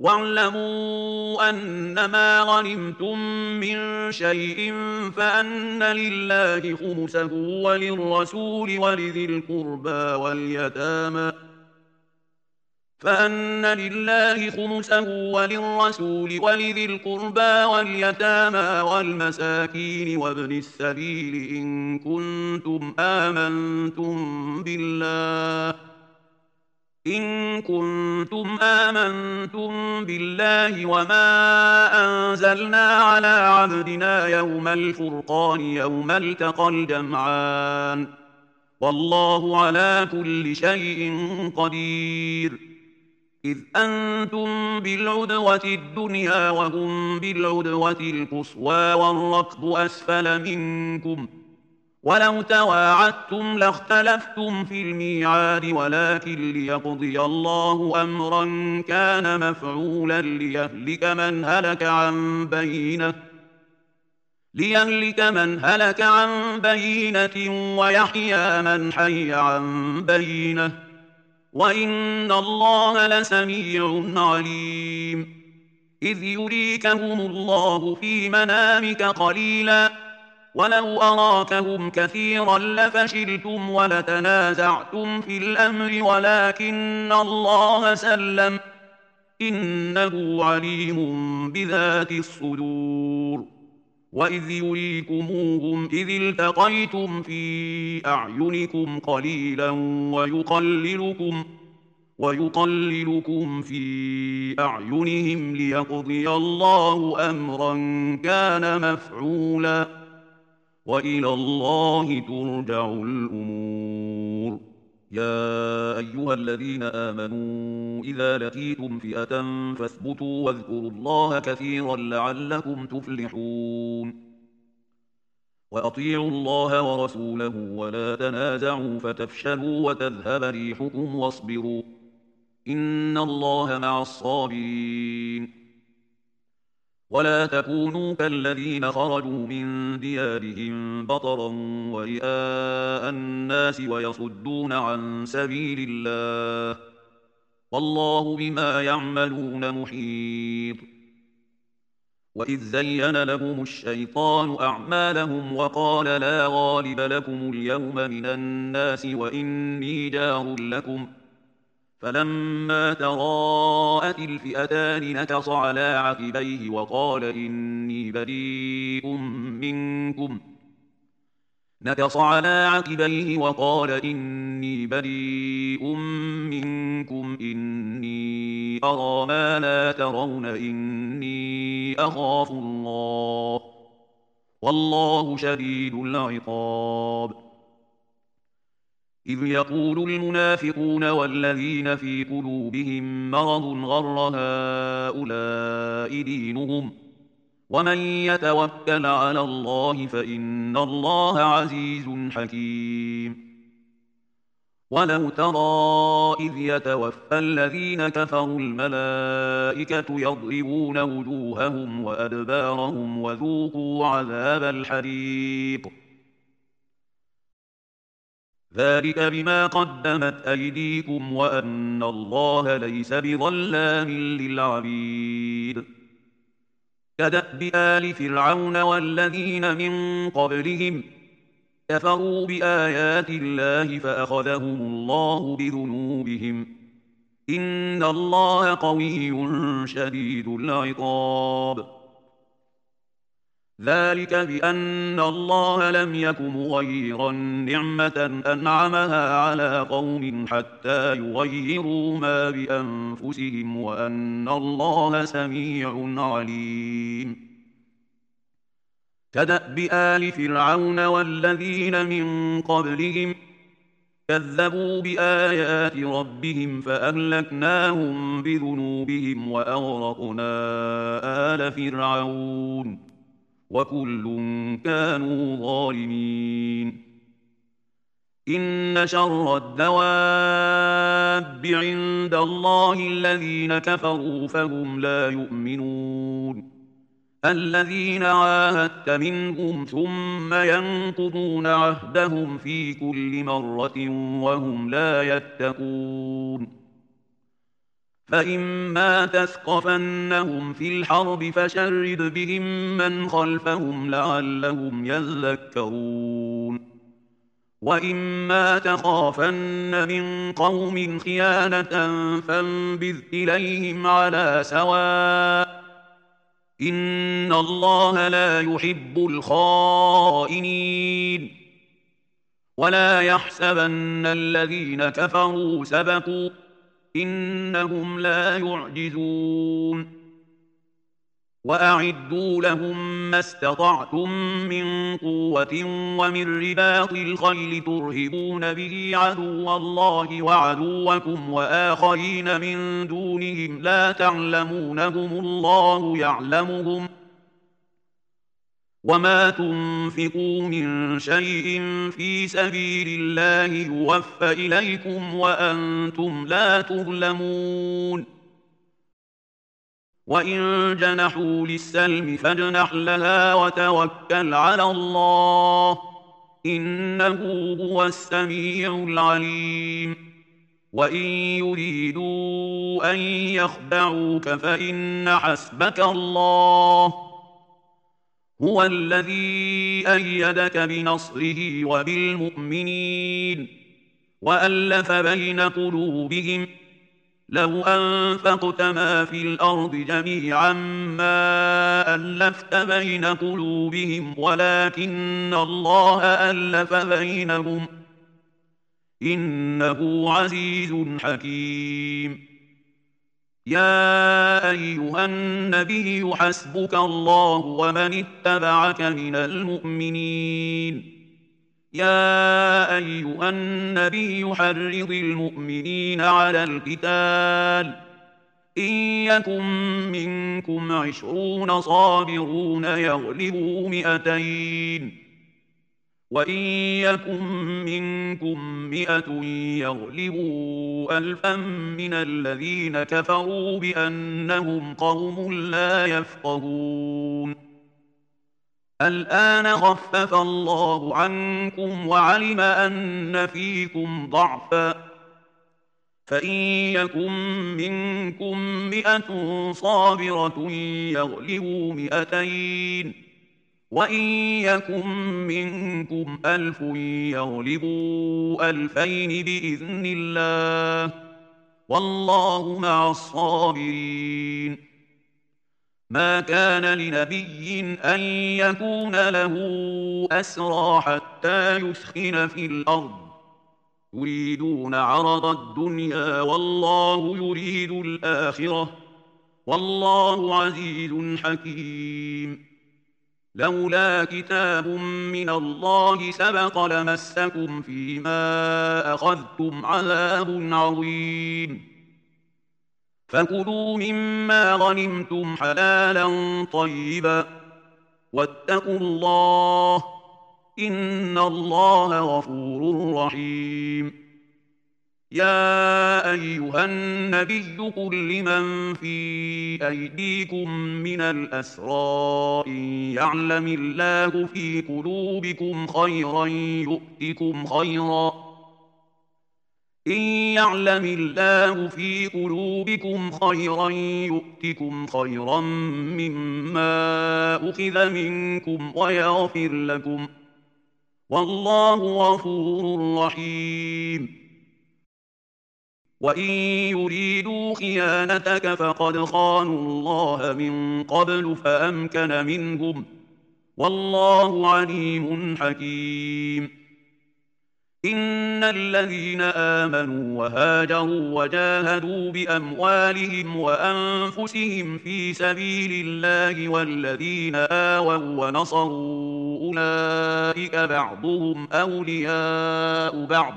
واعلموا أنما غنمتم من شيء فأن لله خمسه وللرسول ولذي القربى واليتامى والمساكين وابن السبيل إن كنتم آمنتم بالله وما أنزلنا على عبدنا يوم الفرقان يوم التقى الجمعان والله على كل شيء قدير إذ أنتم بالعدوة الدنيا وهم بالعدوة القصوى والركب أسفل منكم ولو تواعدتم لاختلفتم في الميعاد ولكن ليقضي الله أمرا كان مفعولا ليهلك من هلك عن بينة ويحيى من حي عن بينة وإن الله لسميع عليم إذ يريكهم الله في منامك قليلا ولو أراكهم كثيرا لفشلتم ولتنازعتم في الأمر ولكن الله سلم إنه عليم بذات الصدور وإذ يريكموهم إذ التقيتم في أعينكم قليلا ويقللكم في أعينهم ليقضي الله أمرا كان مفعولا وإلى الله ترجع الأمور يا أيها الذين آمنوا إذا لقيتم فئة فاثبتوا واذكروا الله كثيرا لعلكم تفلحون وأطيعوا الله ورسوله ولا تنازعوا فتفشلوا وتذهب ريحكم واصبروا إن الله مع الصابرين ولا تكونوا كالذين خرجوا من ديارهم بطرا ورئاء الناس ويصدون عن سبيل الله والله بما يعملون محيط وإذ زين لهم الشيطان أعمالهم وقال لا غالب لكم اليوم من الناس وإني جار لكم فلما تراءت الفئتان نكص على عقبيه وقال إني بريء منكم إني أرى ما لا ترون إني أخاف الله والله شديد العقاب إذ يقول المنافقون والذين في قلوبهم مرض غر هؤلاء دينهم ومن يتوكل على الله فإن الله عزيز حكيم ولو ترى إذ يتوفى الذين كفروا الملائكة يضربون وجوههم وأدبارهم وذوقوا عذاب الحريق ذلك بما قدمت أيديكم وأن الله ليس بظلام للعبيد كدأب آل فرعون والذين من قبلهم كفروا بآيات الله فأخذهم الله بذنوبهم إن الله قوي شديد العقاب ذلك بأن الله لم يك مغيرا نعمة أنعمها على قوم حتى يغيروا ما بأنفسهم وأن الله سميع عليم كدأب آل فرعون والذين من قبلهم كذبوا بآيات ربهم فأهلكناهم بذنوبهم وأغرقنا آل فرعون وكل كانوا ظالمين إن شر الدواب عند الله الذين كفروا فهم لا يؤمنون الذين عاهدت منهم ثم ينقضون عهدهم في كل مرة وهم لا يتقون فإما تثقفنهم في الحرب فشرد بهم من خلفهم لعلهم يذكرون وإما تخافن من قوم خيانة فانبذ إليهم على سواء إن الله لا يحب الخائنين ولا يحسبن الذين كفروا سبقوا إنهم لا يعجزون وأعدوا لهم ما استطعتم من قوة ومن رباط الخيل ترهبون به عدو الله وعدوكم وآخرين من دونهم لا تعلمونهم الله يعلمهم وما تنفقوا من شيء في سبيل الله يوفى إليكم وأنتم لا تظلمون وإن جنحوا للسلم فاجنح لها وتوكل على الله إنه هو السميع العليم وإن يريدوا أن يخدعوك فإن حسبك الله هو الذي أيدك بنصره وبالمؤمنين وألف بين قلوبهم لو أنفقت ما في الأرض جميعا ما ألفت بين قلوبهم ولكن الله ألف بينهم إنه عزيز حكيم يا أيها النبي حسبك الله ومن اتبعك من المؤمنين يا أيها النبي حرض المؤمنين على القتال إن يكن منكم 20 صابرون يغلبوا 200 وإن يكن منكم 100 يغلبوا 1000 من الذين كفروا بأنهم قوم لا يفقهون الآن خفف الله عنكم وعلم أن فيكم ضعفا فإن يكن منكم 100 صابرة يغلبوا 200 وإن يكن منكم 1000 يغلبوا 2000 بإذن الله والله مع الصابرين ما كان لنبي أن يكون له أسرى حتى يثخن في الأرض يريدون عرض الدنيا والله يريد الآخرة والله عزيز حكيم لولا كتاب من الله سبق لمسكم فيما أخذتم عذاب عظيم فكلوا مما غنمتم حلالا طيبا واتقوا الله إن الله غفور رحيم يا أيها النبي قل لمن في أيديكم من الأسرى إن يعلم الله في قلوبكم خيرا يؤتكم خيرا إن يعلم الله في قلوبكم خيرا يؤتكم خيرا مما أخذ منكم ويغفر لكم والله غفور رحيم وإن يريدوا خيانتك فقد خانوا الله من قبل فأمكن منهم والله عليم حكيم إن الذين آمنوا وهاجروا وجاهدوا بأموالهم وأنفسهم في سبيل الله والذين آووا ونصروا أولئك بعضهم أولياء بعض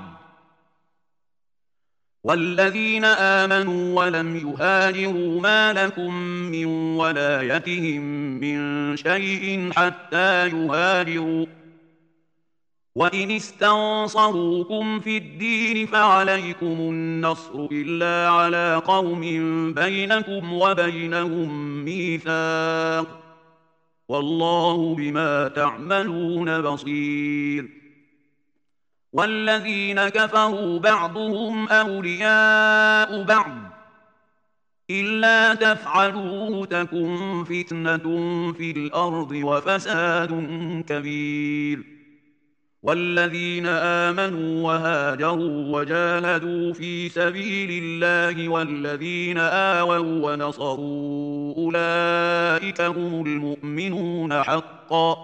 والذين آمنوا ولم يهاجروا ما لكم من ولايتهم من شيء حتى يهاجروا وإن استنصروكم في الدين فعليكم النصر إلا على قوم بينكم وبينهم ميثاق والله بما تعملون بصير والذين كفروا بعضهم أولياء بعض إلا تفعلوا تكن فتنة في الأرض وفساد كبير. والذين آمنوا وهاجروا وجاهدوا في سبيل الله والذين آووا ونصروا أولئك هم المؤمنون حقا،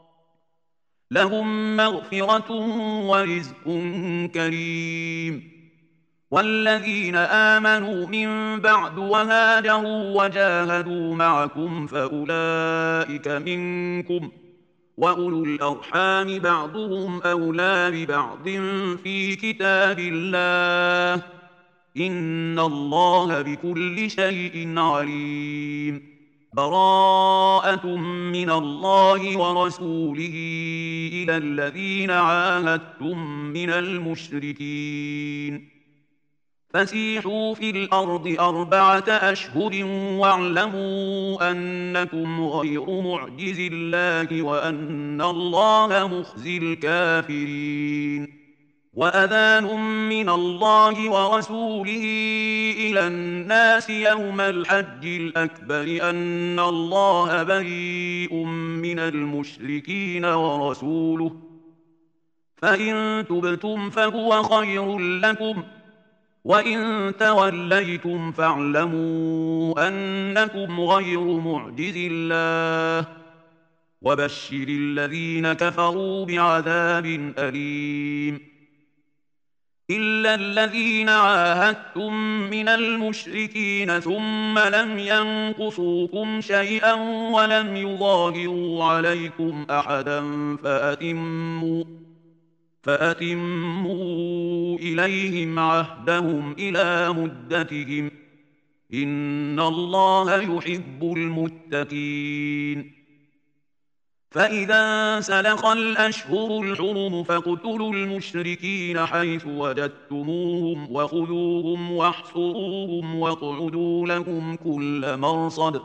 لهم مغفرة ورزق كريم. والذين آمنوا من بعد وهاجروا وجاهدوا معكم فأولئك منكم، وأولو الأرحام بعضهم أولى ببعض في كتاب الله، إن الله بكل شيء عليم. براءة من الله ورسوله إلى الذين عاهدتم من المشركين. فسيحوا في الأرض 4 أشهر واعلموا أنكم غير معجز الله وأن الله مخزي الكافرين. وأذان من الله ورسوله إلى الناس يوم الحج الأكبر أن الله بريء من المشركين ورسوله، فإن تبتم فهو خير لكم، وإن توليتم فاعلموا أنكم غير معجز الله، وبشر الذين كفروا بعذاب أليم. إلا الذين عاهدتم من المشركين ثم لم ينقصوكم شيئا ولم يظاهروا عليكم أحدا فأتموا إليهم عهدهم إلى مدتهم، إن الله يحب المتقين. فإذا سلخ الأشهر الحرم فاقتلوا المشركين حيث وجدتموهم وخذوهم واحصروهم واقعدوا لهم كل مرصد،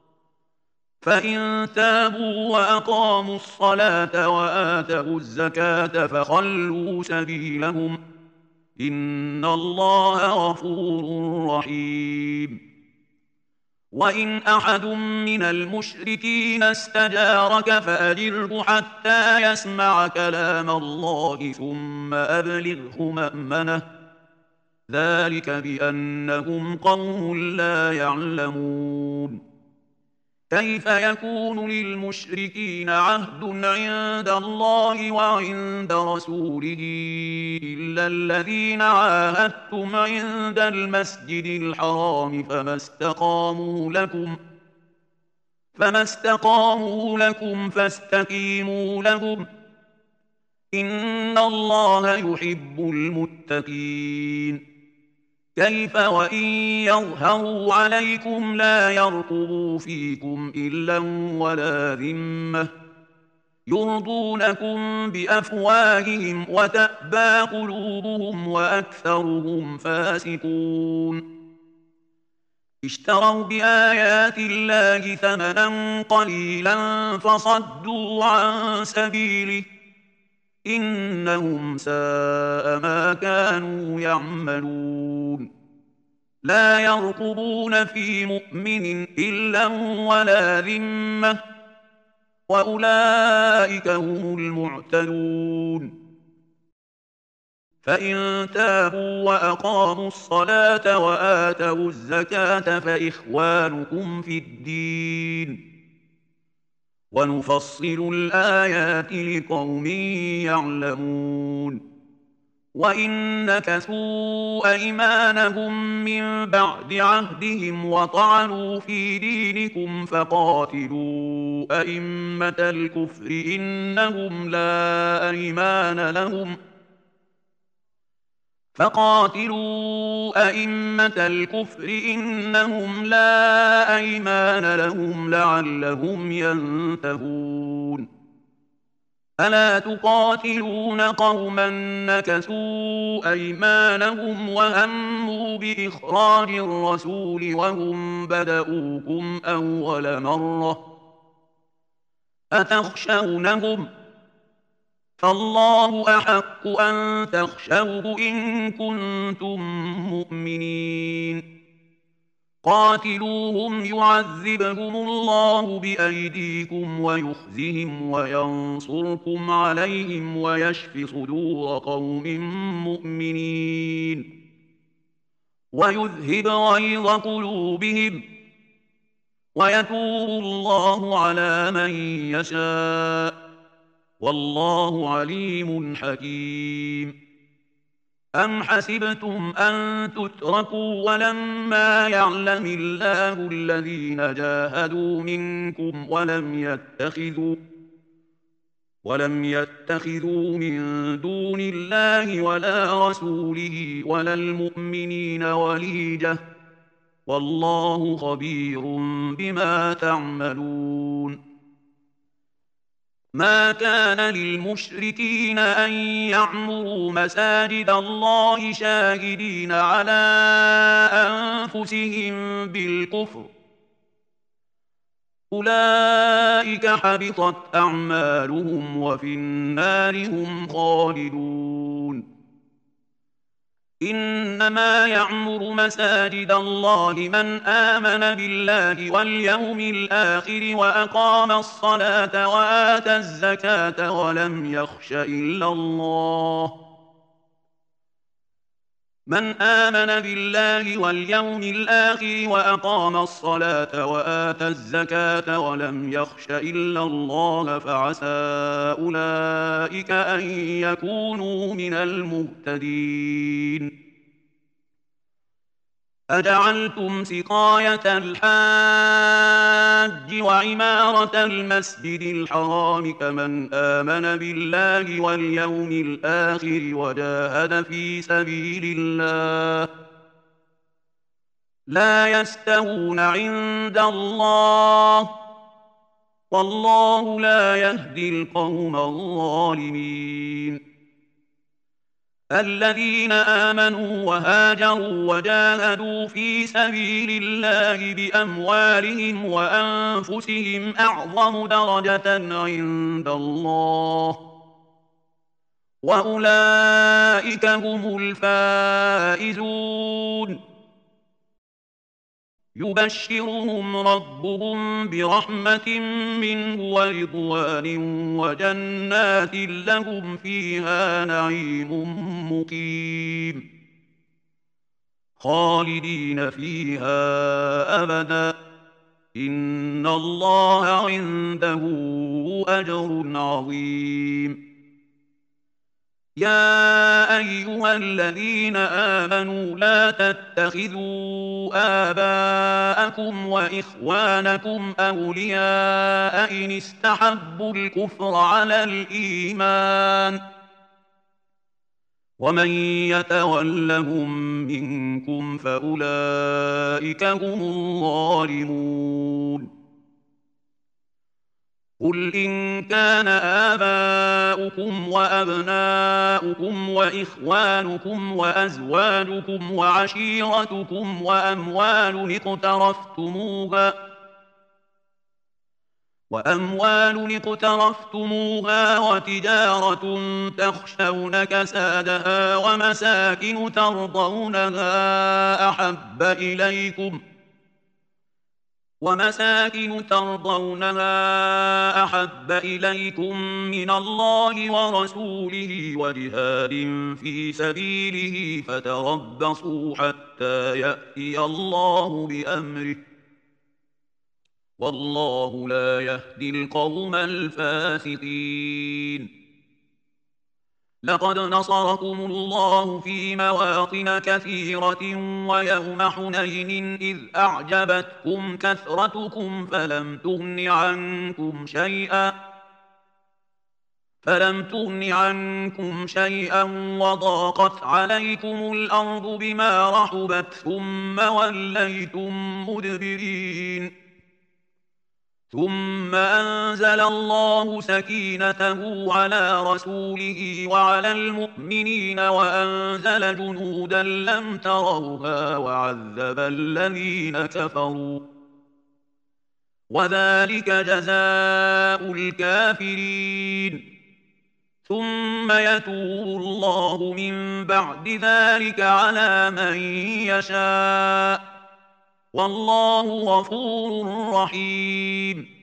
فإن تابوا وأقاموا الصلاة وآتوا الزكاة فخلوا سبيلهم، إن الله غفور رحيم. وإن أحد من المشركين استجارك فأجره حتى يسمع كلام الله ثم أبلغه مأمنه، ذلك بأنهم قوم لا يعلمون. كيف يكون للمشركين عهد عند الله وعند رسوله إلا الذين عاهدتم عند المسجد الحرام فما استقاموا لكم فاستقيموا لهم، إن الله يحب المتقين. كيف وإن يظهروا عليكم لا يرقبوا فيكم إلا ولا ذمة، يرضونكم بأفواههم وتأبى قلوبهم وأكثرهم فاسقون. اشتروا بآيات الله ثمنا قليلا فصدوا عن سبيله، إنهم ساء ما كانوا يعملون. لا يرقبون في مؤمن إلا ولا ذمة، وأولئك هم المعتدون. فإن تابوا وأقاموا الصلاة وآتوا الزكاة فإخوانكم في الدين، ونفصل الآيات لقوم يعلمون. وإن نكثوا أيمانهم من بعد عهدهم وطعنوا في دينكم فقاتلوا أئمة الكفر إنهم لا أيمان لهم لعلهم ينتهون. ألا تقاتلون قوما نكثوا أيمانهم وهموا بإخراج الرسول وهم بدؤوكم أول مرة، أتخشونهم؟ فالله أحق أن تخشوه إن كنتم مؤمنين. قاتلوهم يعذبهم الله بأيديكم ويخزهم وينصركم عليهم ويشف صدور قوم مؤمنين ويذهب غيظ قلوبهم ويتوب الله على من يشاء والله عليم حكيم. أم حسبتم أن تتركوا ولما يعلم الله الذين جاهدوا منكم ولم يتخذوا من دون الله ولا رسوله ولا المؤمنين وليجة والله خبير بما تعملون. ما كان للمشركين أن يعمروا مساجد الله شاهدين على أنفسهم بالكفر أولئك حبطت أعمالهم وفي النار هم خالدون. إنما يعمر مساجد الله من آمن بالله واليوم الآخر وأقام الصلاة وآتى الزكاة ولم يخش إلا الله من آمن بالله واليوم الآخر وأقام الصلاة وآتى الزكاة ولم يخش إلا الله فعسى أولئك أن يكونوا من المهتدين. أجعلتم سقاية الحاج وعمارة المسجد الحرام كمن آمن بالله واليوم الآخر وجاهد في سبيل الله لا يستوون عند الله والله لا يهدي القوم الظالمين. الذين آمنوا وهاجروا وجاهدوا في سبيل الله بأموالهم وأنفسهم أعظم درجة عند الله وأولئك هم الفائزون. يبشرهم ربهم برحمة منه ورضوان وجنات لهم فيها نعيم مقيم خالدين فيها أبدا إن الله عنده أجر عظيم. يا أيها الذين آمنوا لا تتخذوا آباءكم وإخوانكم أولياء إن استحبوا الكفر على الإيمان ومن يتولهم منكم فأولئك هم الظالمون. قل إن كان آباؤكم وأبناؤكم وإخوانكم وأزواجكم وعشيرتكم وأموال اقترفتموها وتجارة تخشون كسادها ومساكن ترضونها أحب إليكم من الله ورسوله وجهاد في سبيله فتربصوا حتى يأتي الله بأمره والله لا يهدي القوم الفاسقين. لقد نصركم الله في مواطن كثيرة ويوم حنين إذ أعجبتكم كثرتكم فلم تغن عنكم شيئا وضاقت عليكم الأرض بما رحبت ثم وليتم مدبرين. ثم أنزل الله سكينته على رسوله وعلى المؤمنين وأنزل جنودا لم تروها وعذب الذين كفروا وذلك جزاء الكافرين. ثم يتوب الله من بعد ذلك على من يشاء والله غفور رحيم.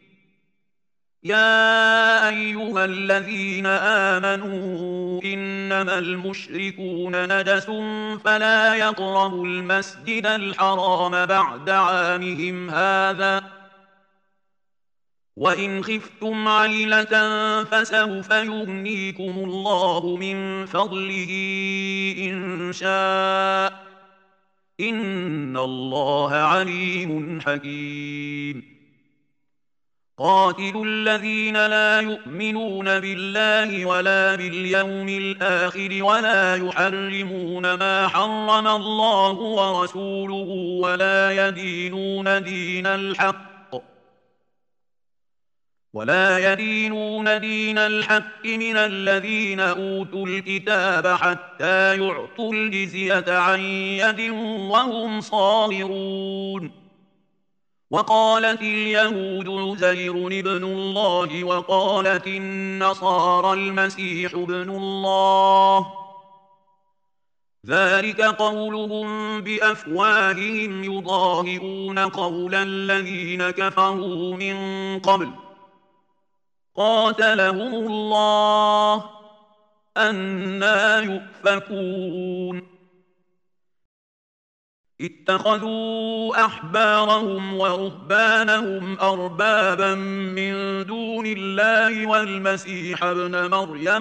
يا أيها الذين آمنوا إنما المشركون نجس فلا يقربوا المسجد الحرام بعد عامهم هذا وإن خفتم عيلة فسوف يغنيكم الله من فضله إن شاء إن الله عليم حكيم. قاتلوا الذين لا يؤمنون بالله ولا باليوم الآخر ولا يحرمون ما حرم الله ورسوله ولا يدينون دين الحق من الذين أوتوا الكتاب حتى يعطوا الجزية عن يد وهم صاغرون. وقالت اليهود عزير ابن الله وقالت النصارى المسيح ابن الله ذلك قولهم بأفواههم يضاهئون قول الذين كفروا من قبل قاتلهم الله أنى يؤفكون. اتخذوا أحبارهم ورهبانهم أربابا من دون الله والمسيح ابن مريم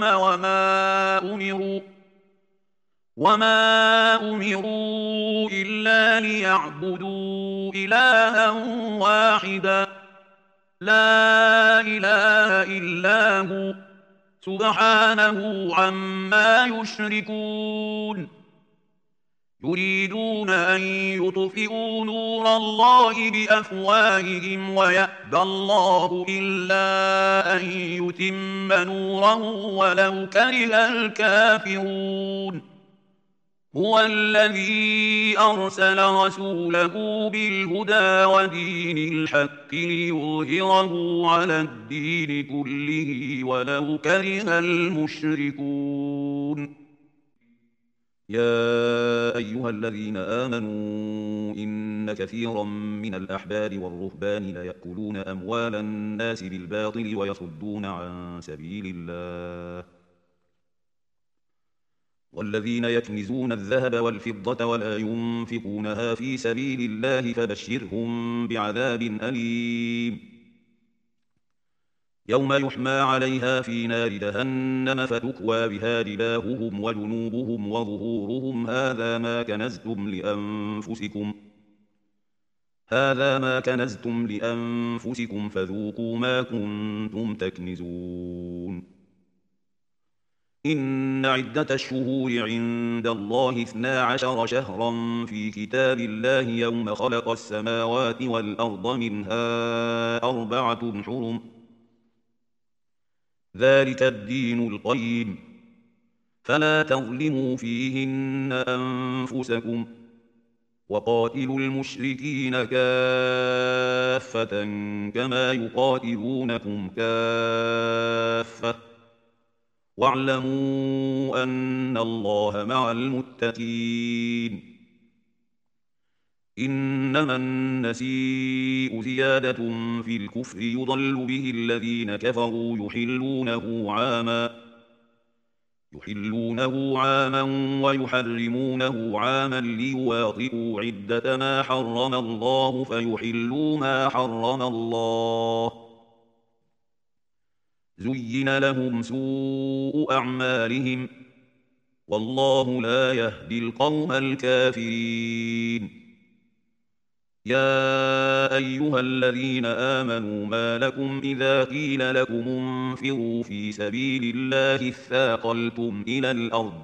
وما أمروا إلا ليعبدوا إلها واحدا لا إله إلا هو سبحانه عما يشركون. يريدون أن يطفئوا نور الله بأفواههم ويأبى الله إلا أن يتم نوره ولو كره الكافرون. هو الذي أرسل رسوله بالهدى ودين الحق ليظهره على الدين كله ولو كره المشركون. يا أيها الذين آمنوا إن كثيرا من الأحبار والرهبان ليأكلون أموال الناس بالباطل ويصدون عن سبيل الله والذين يكنزون الذهب والفضة ولا ينفقونها في سبيل الله فبشرهم بعذاب أليم يوم يحمى عليها في نار جهنم فتكوى بها جباههم وجنوبهم وظهورهم هذا ما كنزتم لأنفسكم فذوقوا ما كنتم تكنزون. إن عدة الشهور عند الله 12 شهرا في كتاب الله يوم خلق السماوات والأرض منها 4 حرم ذلك الدين القيم فلا تظلموا فيهن أنفسكم وقاتلوا المشركين كافة كما يقاتلونكم كافة واعلموا أن الله مع المتقين. إنما النسيء زيادة في الكفر يضل به الذين كفروا يحلونه عاما ويحرمونه عاما ليواطئوا عدة ما حرم الله فيحلوا ما حرم الله. زين لهم سوء أعمالهم والله لا يهدي القوم الكافرين. يا أيها الذين آمنوا ما لكم إذا قيل لكم انفروا في سبيل الله اثاقلتم إلى الأرض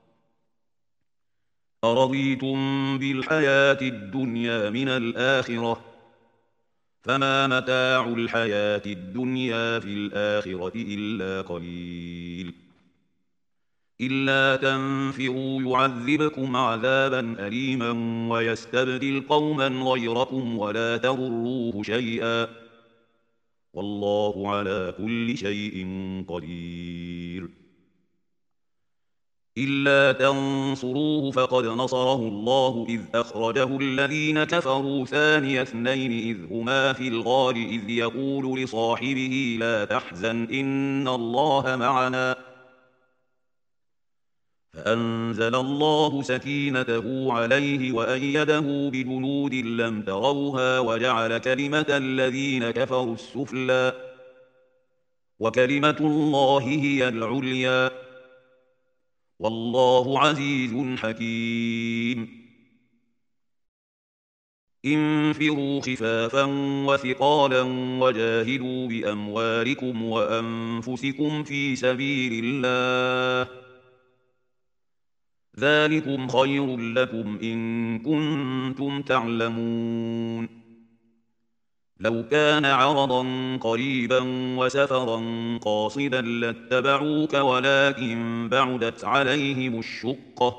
أرضيتم بالحياة الدنيا من الآخرة فما متاع الحياة الدنيا في الآخرة إلا قليل. إلا تنفروا يعذبكم عذابا أليما ويستبدل قوما غيركم ولا تضروه شيئا والله على كل شيء قدير. إلا تنصروه فقد نصره الله إذ أخرجه الذين كفروا ثاني اثنين إذ هما في الغار إذ يقول لصاحبه لا تحزن إن الله معنا فأنزل الله سكينته عليه وأيده بجنود لم تروها وجعل كلمة الذين كفروا السفلى وكلمة الله هي العليا والله عزيز حكيم انفروا خفافا وثقالا وجاهدوا بأموالكم وأنفسكم في سبيل الله ذلكم خير لكم إن كنتم تعلمون لو كان عرضا قريبا وسفرا قاصدا لاتبعوك ولكن بعدت عليهم الشقة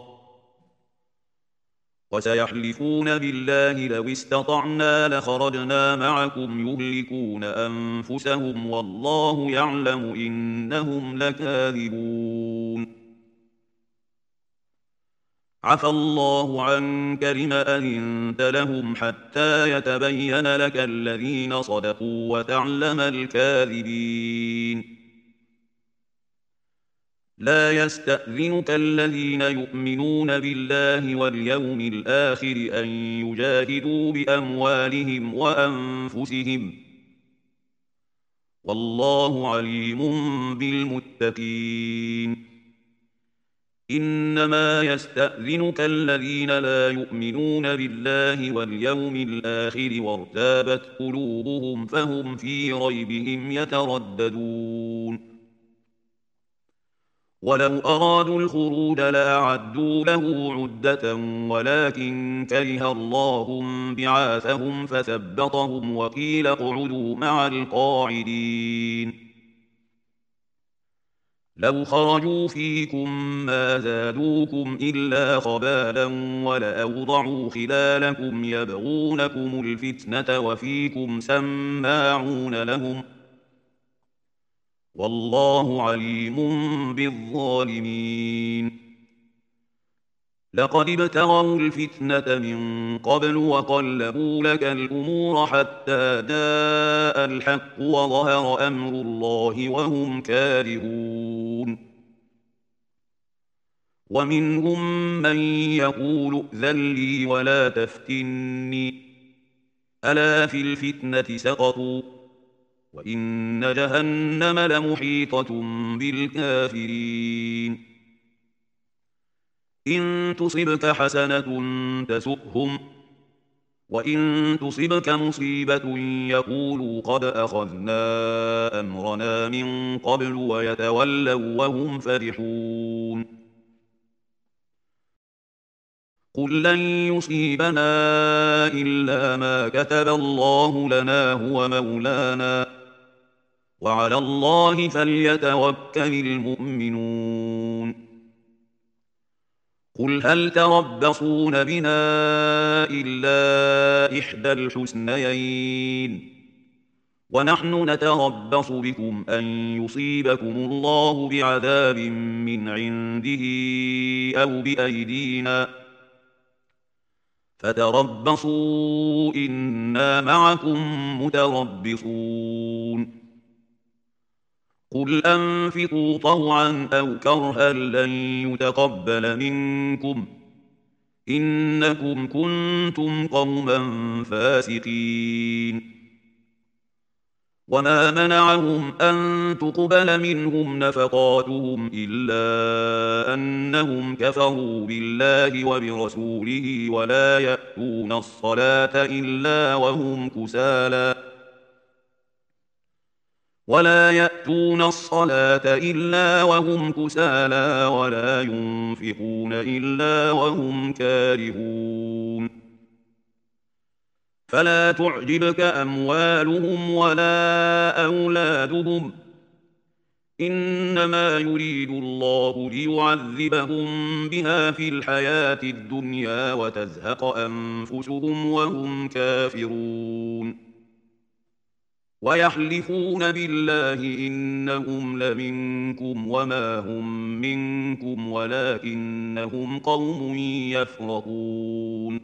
وسيحلفون بالله لو استطعنا لخرجنا معكم يهلكون أنفسهم والله يعلم إنهم لكاذبون عفى الله عنك لم أذنت لهم حتى يتبين لك الذين صدقوا وتعلم الكاذبين لا يستأذنك الذين يؤمنون بالله واليوم الآخر أن يجاهدوا بأموالهم وأنفسهم والله عليم بالمتقين إنما يستأذنك الذين لا يؤمنون بالله واليوم الآخر وارتابت قلوبهم فهم في ريبهم يترددون ولو أرادوا الخروج لأعدوا له عدة ولكن كره الله بعاثهم فثبطهم وقيل اقعدوا مع القاعدين لو خرجوا فيكم ما زادوكم إلا خبالا ولأوضعوا خلالكم يبغونكم الفتنة وفيكم سماعون لهم والله عليم بالظالمين لقد ابتغوا الفتنة من قبل وقلبوا لك الأمور حتى جاء الحق وظهر أمر الله وهم كارهون ومنهم من يقول ائذن لي ولا تفتني ألا في الفتنة سقطوا وإن جهنم لمحيطة بالكافرين إن تصبك حسنة تسؤهم وإن تصبك مصيبة يقولوا قد أخذنا أمرنا من قبل ويتولوا وهم فرحون قل لن يصيبنا إلا ما كتب الله لنا هو مولانا وعلى الله فليتوكل المؤمنون قل هل تربصون بنا إلا إحدى الحسنيين ونحن نتربص بكم أن يصيبكم الله بعذاب من عنده أو بأيدينا فتربصوا إنا معكم متربصون قل أنفقوا طوعا أو كرها لن يتقبل منكم إنكم كنتم قوما فاسقين وما منعهم أن تقبل منهم نفقاتهم إلا أنهم كفروا بالله وبرسوله ولا يأتون الصلاة إلا وهم كسالى ولا ينفقون إلا وهم كارهون فلا تعجبك أموالهم ولا أولادهم إنما يريد الله ليعذبهم بها في الحياة الدنيا وتزهق أنفسهم وهم كافرون ويحلفون بالله إنهم لمنكم وما هم منكم ولكنهم قوم يفرقون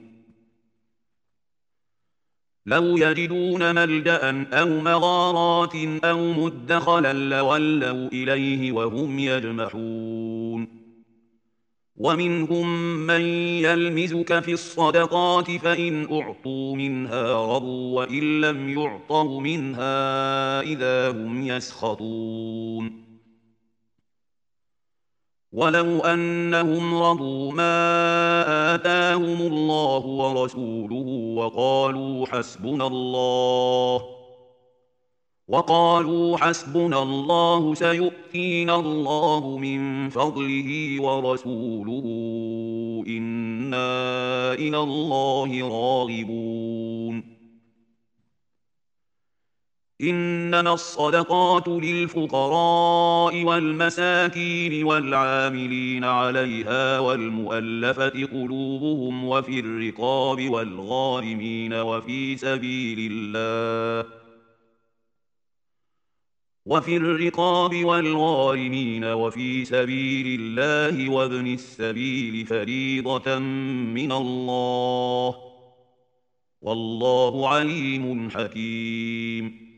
لو يجدون ملجأ أو مغارات أو مدخلا لولوا إليه وهم يجمحون ومنهم من يلمزك في الصدقات فإن أعطوا منها رضوا وإن لم يعطوا منها إذا هم يسخطون ولو أنهم رضوا ما آتاهم الله ورسوله وقالوا حسبنا الله سيؤتينا الله من فضله ورسوله إنا إلى الله راغبون إنما الصدقات للفقراء والمساكين والعاملين عليها والمؤلفة قلوبهم وفي الرقاب والغارمين وفي سبيل الله وابن السبيل فريضة من الله والله عليم حكيم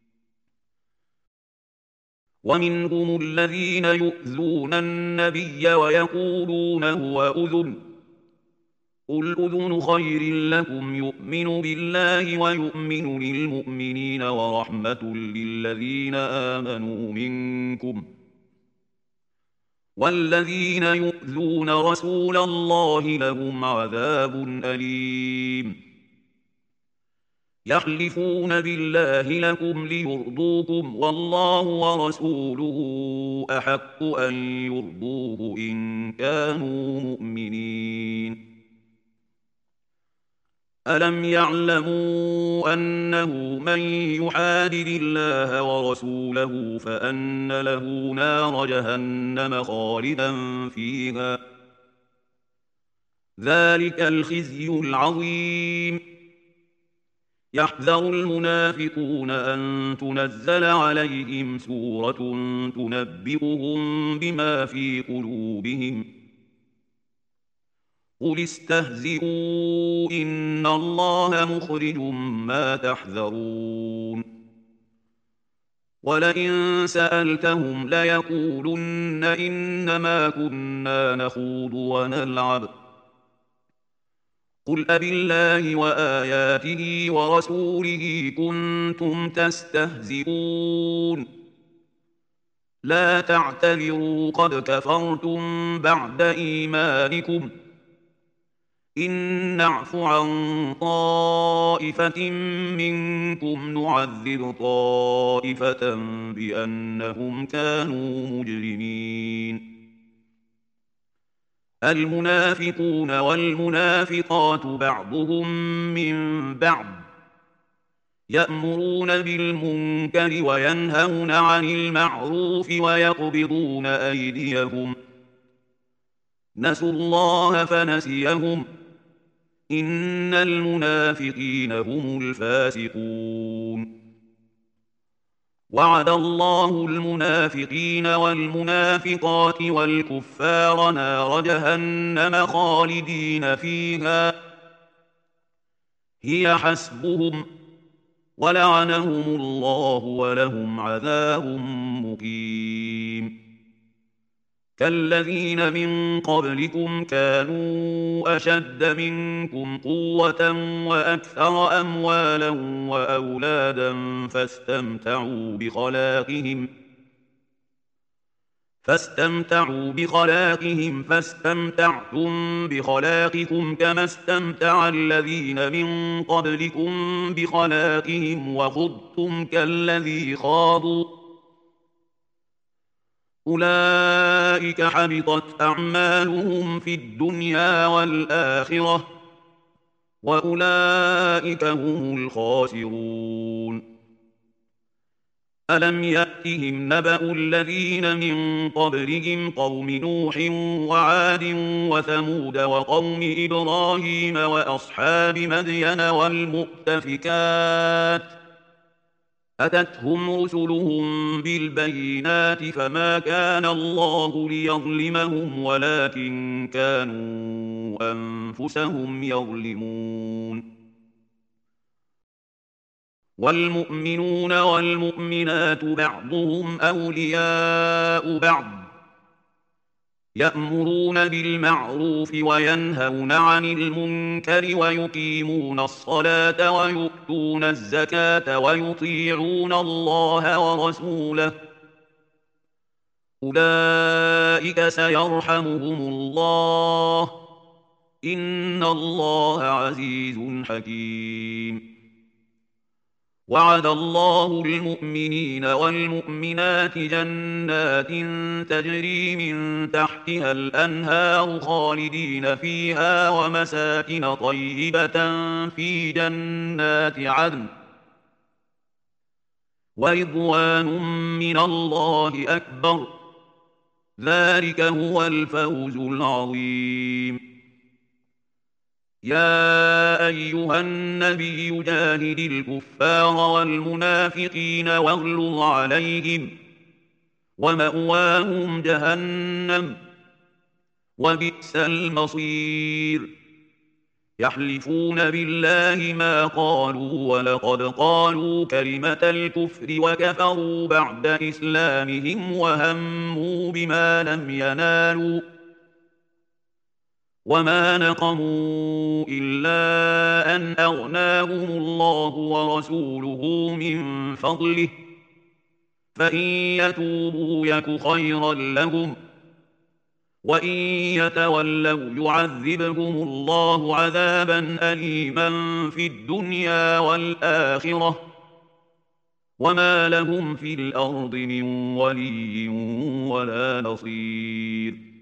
ومنهم الذين يؤذون النبي ويقولون هو أذن قل أذن خير لكم يؤمن بالله ويؤمن للمؤمنين ورحمة للذين آمنوا منكم والذين يؤذون رسول الله لهم عذاب أليم يحلفون بالله لكم ليرضوكم والله ورسوله أحق أن يرضوه إن كانوا مؤمنين ألم يعلموا أنه من يحادد الله ورسوله فأن له نار جهنم خالدا فيها ذلك الخزي العظيم يحذر المنافقون أن تنزل عليهم سورة تنبئهم بما في قلوبهم قل استهزئوا إن الله مخرج ما تحذرون ولئن سألتهم ليقولن إنما كنا نخوض ونلعب قل أبالله وآياته ورسوله كنتم تستهزئون لا تعتذروا قد كفرتم بعد إيمانكم إن نعف عن طائفة منكم نعذب طائفة بأنهم كانوا مجرمين المنافقون والمنافقات بعضهم من بعض يأمرون بالمنكر وينهون عن المعروف ويقبضون أيديهم نسوا الله فنسيهم إن المنافقين هم الفاسقون وعد الله المنافقين والمنافقات والكفار نار جهنم خالدين فيها هي حسبهم ولعنهم الله ولهم عذاب مقيم كالذين من قبلكم كانوا أشد منكم قوة وأكثر أموالا وأولادا فاستمتعوا بخلاقهم فاستمتعتم بخلاقكم كما استمتع الذين من قبلكم بخلاقهم وخضتم كالذي خاضوا أولئك حبطت أعمالهم في الدنيا والآخرة وأولئك هم الخاسرون ألم يأتهم نبأ الذين من قبلهم قوم نوح وعاد وثمود وقوم إبراهيم وأصحاب مدين والمؤتفكات أتتهم رسلهم بالبينات فما كان الله ليظلمهم ولكن كانوا أنفسهم يظلمون. والمؤمنون والمؤمنات بعضهم أولياء بعض يأمرون بالمعروف وينهون عن المنكر ويقيمون الصلاة ويؤتون الزكاة ويطيعون الله ورسوله أولئك سيرحمهم الله إن الله عزيز حكيم. وعد الله المؤمنين والمؤمنات جنات تجري من تحتها الأنهار خالدين فيها ومساكن طيبة في جنات عدن ورضوان من الله أكبر ذلك هو الفوز العظيم. يا أيها النبي جاهد الكفار والمنافقين واغلظ عليهم ومأواهم جهنم وبئس المصير. يحلفون بالله ما قالوا ولقد قالوا كلمة الكفر وكفروا بعد إسلامهم وهموا بما لم ينالوا وما نقموا إلا أن أغناهم الله ورسوله من فضله فإن يتوبوا يك خيرا لهم وإن يتولوا يعذبهم الله عذابا أليما في الدنيا والآخرة وما لهم في الأرض من ولي ولا نصير.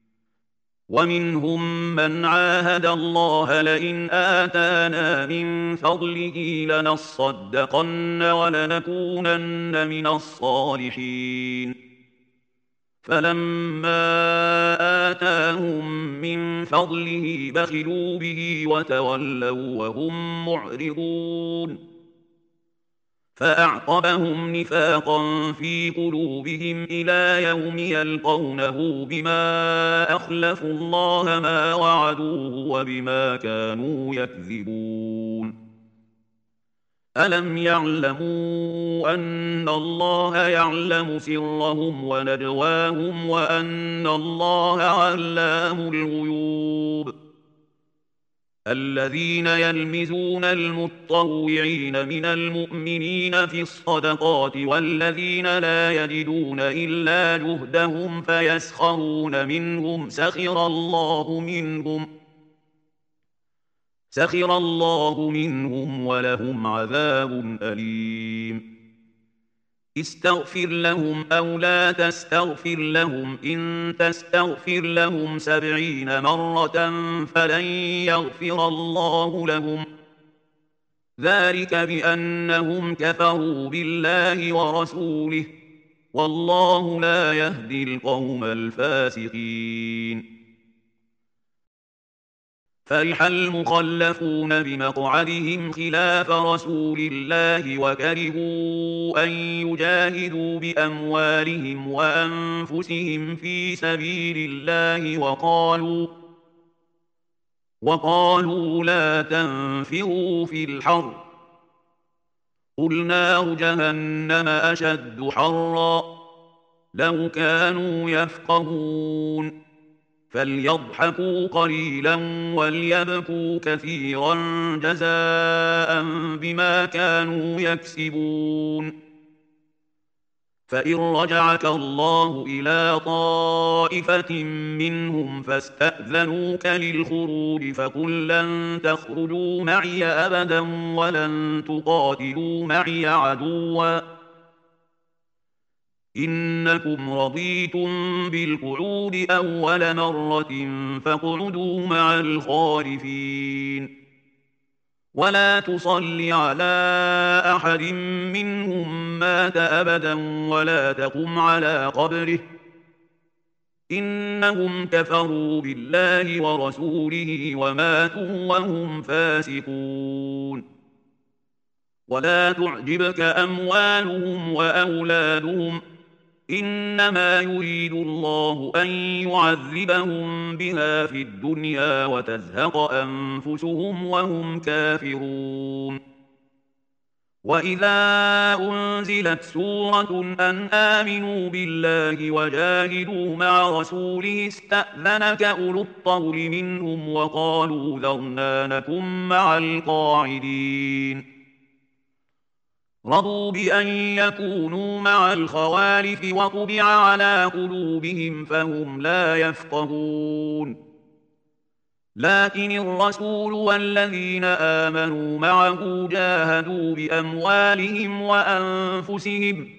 ومنهم من عاهد الله لئن آتانا من فضله لنصدقن ولنكونن من الصالحين فلما آتاهم من فضله بخلوا به وتولوا وهم معرضون فأعقبهم نفاقا في قلوبهم إلى يوم يلقونه بما أخلفوا الله ما وعدوه وبما كانوا يكذبون. ألم يعلموا أن الله يعلم سرهم ونجواهم وأن الله علام الغيوب. الذين يلمزون المطوعين من المؤمنين في الصدقات والذين لا يجدون إلا جهدهم فيسخرون منهم سخر الله منهم ولهم عذاب أليم. استغفر لهم أو لا تستغفر لهم إن تستغفر لهم 70 مرة فلن يغفر الله لهم ذلك بأنهم كفروا بالله ورسوله والله لا يهدي القوم الفاسقين. فرح المخلفون بمقعدهم خلاف رسول الله وكرهوا أن يجاهدوا بأموالهم وأنفسهم في سبيل الله وقالوا لا تنفروا في الحر قل نار جهنم أشد حرا لو كانوا يفقهون فليضحكوا قليلا وليبكوا كثيرا جزاء بما كانوا يكسبون. فإن رجعك الله إلى طائفة منهم فاستأذنوك للخروج فقل لن تخرجوا معي أبدا ولن تقاتلوا معي عدوا إنكم رضيتم بالقعود أول مرة فاقعدوا مع الخالفين ولا تصل على أحد منهم مات أبدا ولا تقم على قبره إنهم كفروا بالله ورسوله وماتوا وهم فاسقون. ولا تعجبك أموالهم وأولادهم إنما يريد الله أن يعذبهم بها في الدنيا وتزهق أنفسهم وهم كافرون وإذا أنزلت سورة أن آمنوا بالله وجاهدوا مع رسوله استأذنك أولو الطول منهم وقالوا ذرنا نكن مع القاعدين رضوا بأن يكونوا مع الخوالف وطبع على قلوبهم فهم لا يفقهون لكن الرسول والذين آمنوا معه جاهدوا بأموالهم وأنفسهم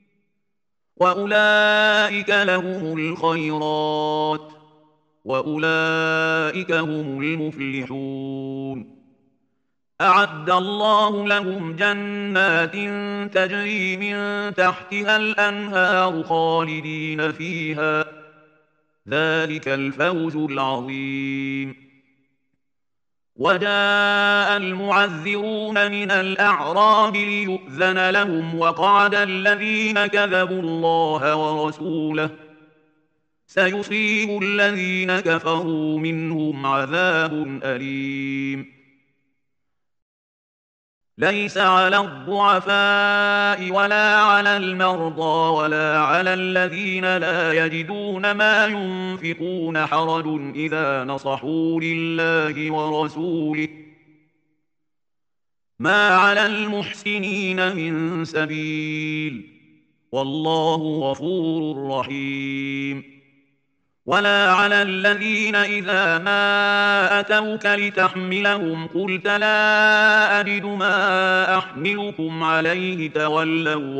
وأولئك لهم الخيرات وأولئك هم المفلحون أعد الله لهم جنات تجري من تحتها الأنهار خالدين فيها ذلك الفوز العظيم وجاء المعذرون من الأعراب ليؤذن لهم وقعد الذين كذبوا الله ورسوله سيصيب الذين كفروا منهم عذاب أليم ليس على الضعفاء ولا على المرضى ولا على الذين لا يجدون ما ينفقون حرج إذا نصحوا لله ورسوله ما على المحسنين من سبيل والله غفور رحيم ولا على الذين إذا ما أتوك لتحملهم قلت لا أجد ما أحملكم عليه تولوا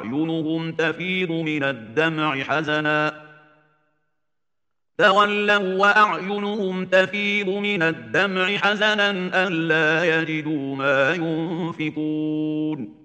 وأعينهم تفيض من الدمع حزنا ألا يجدوا ما ينفقون